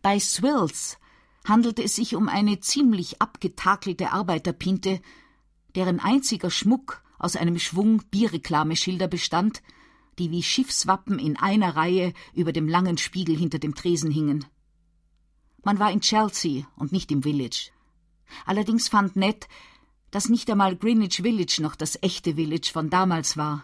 Bei Swills handelte es sich um eine ziemlich abgetakelte Arbeiterpinte, deren einziger Schmuck aus einem Schwung Bierreklameschilder bestand, die wie Schiffswappen in einer Reihe über dem langen Spiegel hinter dem Tresen hingen. Man war in Chelsea und nicht im Village. Allerdings fand Ned, dass nicht einmal Greenwich Village noch das echte Village von damals war.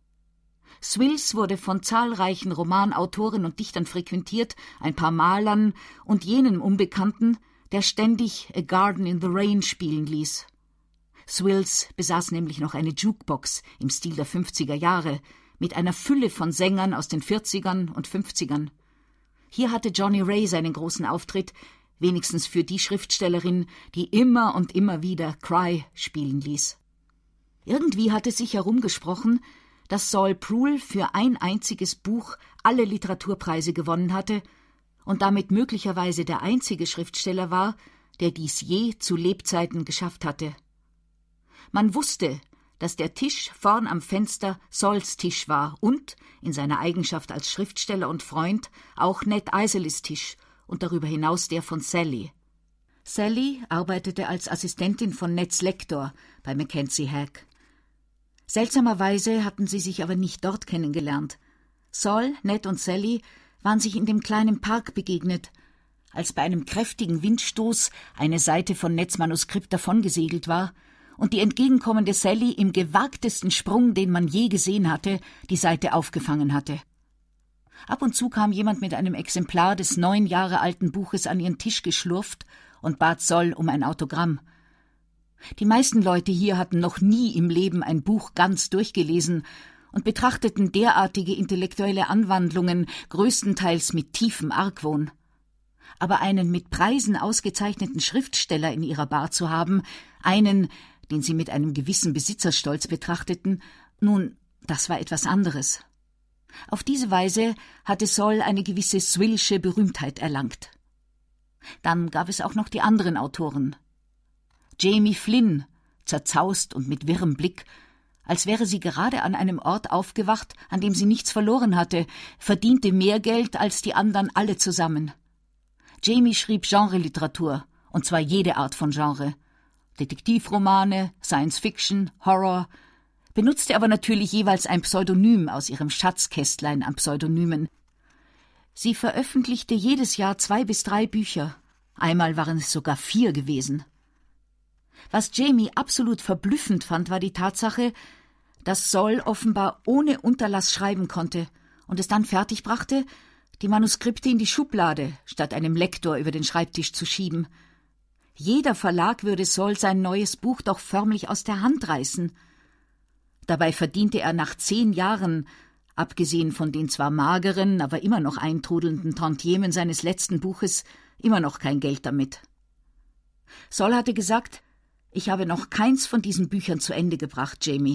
Swills wurde von zahlreichen Romanautoren und Dichtern frequentiert, ein paar Malern und jenem Unbekannten, der ständig A Garden in the Rain spielen ließ. Swills besaß nämlich noch eine Jukebox im Stil der 50er Jahre mit einer Fülle von Sängern aus den 40ern und 50ern. Hier hatte Johnny Ray seinen großen Auftritt, wenigstens für die Schriftstellerin, die immer und immer wieder Cry spielen ließ. Irgendwie hatte sich herumgesprochen, dass Saul Prule für ein einziges Buch alle Literaturpreise gewonnen hatte und damit möglicherweise der einzige Schriftsteller war, der dies je zu Lebzeiten geschafft hatte. Man wusste, dass der Tisch vorn am Fenster Sauls Tisch war und, in seiner Eigenschaft als Schriftsteller und Freund, auch Ned Eiserlys Tisch und darüber hinaus der von Sally. Sally arbeitete als Assistentin von Neds Lektor bei Mackenzie Hack. Seltsamerweise hatten sie sich aber nicht dort kennengelernt. Saul, Ned und Sally waren sich in dem kleinen Park begegnet, als bei einem kräftigen Windstoß eine Seite von Neds Manuskript davongesegelt war und die entgegenkommende Sally im gewagtesten Sprung, den man je gesehen hatte, die Seite aufgefangen hatte. Ab und zu kam jemand mit einem Exemplar des 9 Jahre alten Buches an ihren Tisch geschlurft und bat Saul um ein Autogramm. Die meisten Leute hier hatten noch nie im Leben ein Buch ganz durchgelesen und betrachteten derartige intellektuelle Anwandlungen größtenteils mit tiefem Argwohn. Aber einen mit Preisen ausgezeichneten Schriftsteller in ihrer Bar zu haben, einen, den sie mit einem gewissen Besitzerstolz betrachteten, nun, das war etwas anderes. Auf diese Weise hatte Saul eine gewisse Swillsche Berühmtheit erlangt. Dann gab es auch noch die anderen Autoren. Jamie Flynn, zerzaust und mit wirrem Blick, als wäre sie gerade an einem Ort aufgewacht, an dem sie nichts verloren hatte, verdiente mehr Geld als die anderen alle zusammen. Jamie schrieb Genreliteratur, und zwar jede Art von Genre. Detektivromane, Science-Fiction, Horror, benutzte aber natürlich jeweils ein Pseudonym aus ihrem Schatzkästlein an Pseudonymen. Sie veröffentlichte jedes Jahr 2 bis 3 Bücher. Einmal waren es sogar 4 gewesen. Was Jamie absolut verblüffend fand, war die Tatsache, dass Saul offenbar ohne Unterlass schreiben konnte und es dann fertigbrachte, die Manuskripte in die Schublade, statt einem Lektor über den Schreibtisch zu schieben. Jeder Verlag würde Saul sein neues Buch doch förmlich aus der Hand reißen. Dabei verdiente er nach 10 Jahren, abgesehen von den zwar mageren, aber immer noch eintrudelnden Tantiemen seines letzten Buches, immer noch kein Geld damit. Saul hatte gesagt, »Ich habe noch keins von diesen Büchern zu Ende gebracht, Jamie.«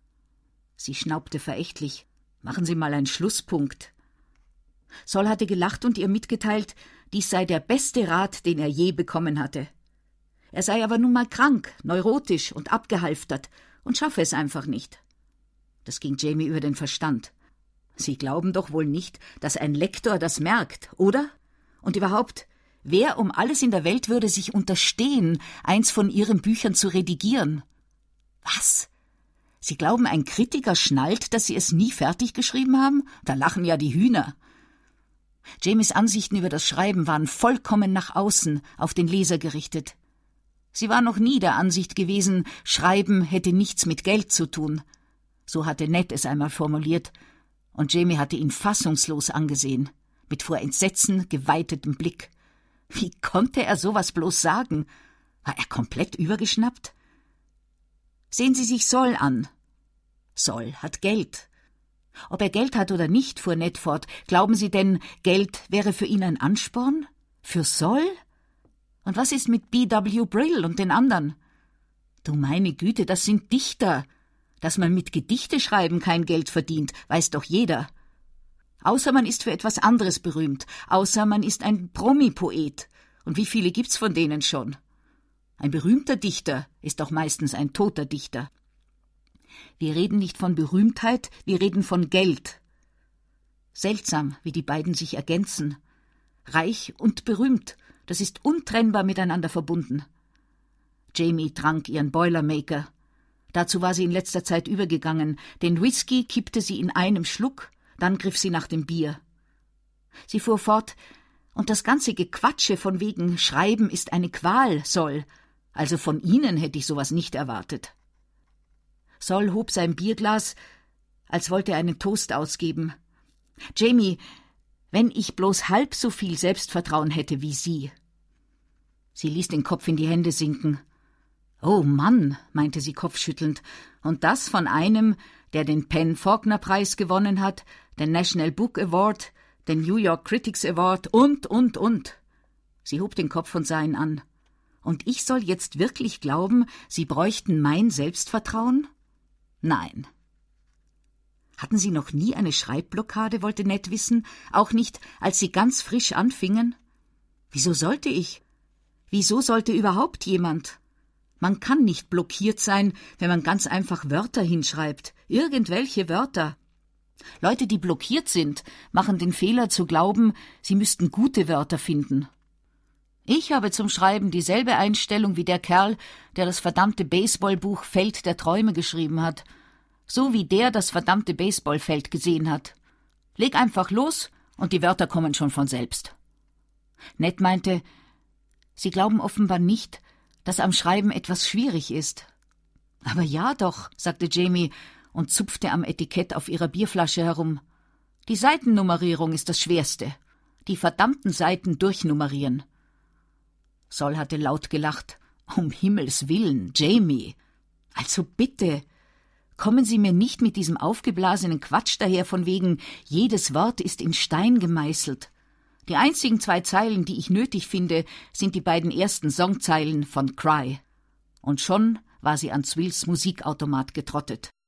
Sie schnaubte verächtlich. »Machen Sie mal einen Schlusspunkt.« Saul hatte gelacht und ihr mitgeteilt, dies sei der beste Rat, den er je bekommen hatte. Er sei aber nun mal krank, neurotisch und abgehalftert und schaffe es einfach nicht. Das ging Jamie über den Verstand. Sie glauben doch wohl nicht, dass ein Lektor das merkt, oder? Und überhaupt, wer um alles in der Welt würde sich unterstehen, eins von Ihren Büchern zu redigieren? Was? Sie glauben, ein Kritiker schnallt, dass Sie es nie fertig geschrieben haben? Da lachen ja die Hühner. Jamies Ansichten über das Schreiben waren vollkommen nach außen, auf den Leser gerichtet. Sie war noch nie der Ansicht gewesen, Schreiben hätte nichts mit Geld zu tun. So hatte Ned es einmal formuliert, und Jamie hatte ihn fassungslos angesehen, mit vor Entsetzen geweitetem Blick. Wie konnte er sowas bloß sagen? War er komplett übergeschnappt? Sehen Sie sich Saul an. Saul hat Geld. Ob er Geld hat oder nicht, fuhr Ned fort, glauben Sie denn, Geld wäre für ihn ein Ansporn? Für Saul? Und was ist mit B.W. Brill und den anderen? Du meine Güte, das sind Dichter. Dass man mit Gedichteschreiben kein Geld verdient, weiß doch jeder. Außer man ist für etwas anderes berühmt, außer man ist ein Promi-Poet. Und wie viele gibt's von denen schon? Ein berühmter Dichter ist doch meistens ein toter Dichter. Wir reden nicht von Berühmtheit, wir reden von Geld. Seltsam, wie die beiden sich ergänzen. Reich und berühmt, das ist untrennbar miteinander verbunden. Jamie trank ihren Boilermaker. Dazu war sie in letzter Zeit übergegangen. Den Whisky kippte sie in einem Schluck, dann griff sie nach dem Bier. Sie fuhr fort, und das ganze Gequatsche von wegen Schreiben ist eine Qual, Sol. Also von Ihnen hätte ich sowas nicht erwartet. Sol hob sein Bierglas, als wollte er einen Toast ausgeben. Jamie, wenn ich bloß halb so viel Selbstvertrauen hätte wie Sie. Sie ließ den Kopf in die Hände sinken. »Oh Mann«, meinte sie kopfschüttelnd, »und das von einem, der den Penn-Faulkner-Preis gewonnen hat, den National Book Award, den New York Critics Award und. Sie hob den Kopf und sah ihn an. »Und ich soll jetzt wirklich glauben, Sie bräuchten mein Selbstvertrauen? Nein.« »Hatten Sie noch nie eine Schreibblockade?« wollte Ned wissen, auch nicht, als Sie ganz frisch anfingen. »Wieso sollte ich? Wieso sollte überhaupt jemand? Man kann nicht blockiert sein, wenn man ganz einfach Wörter hinschreibt, irgendwelche Wörter. Leute, die blockiert sind, machen den Fehler zu glauben, sie müssten gute Wörter finden. Ich habe zum Schreiben dieselbe Einstellung wie der Kerl, der das verdammte Baseballbuch Feld der Träume geschrieben hat. So wie der das verdammte Baseballfeld gesehen hat. Leg einfach los und die Wörter kommen schon von selbst. Ned meinte, Sie glauben offenbar nicht, dass am Schreiben etwas schwierig ist. Aber ja doch, sagte Jamie und zupfte am Etikett auf ihrer Bierflasche herum. Die Seitennummerierung ist das Schwerste. Die verdammten Seiten durchnummerieren. Sol hatte laut gelacht. Um Himmels Willen, Jamie. Also bitte, kommen Sie mir nicht mit diesem aufgeblasenen Quatsch daher von wegen, jedes Wort ist in Stein gemeißelt. Die einzigen 2 Zeilen, die ich nötig finde, sind die beiden ersten Songzeilen von Cry. Und schon war sie ans Wills Musikautomat getrottet.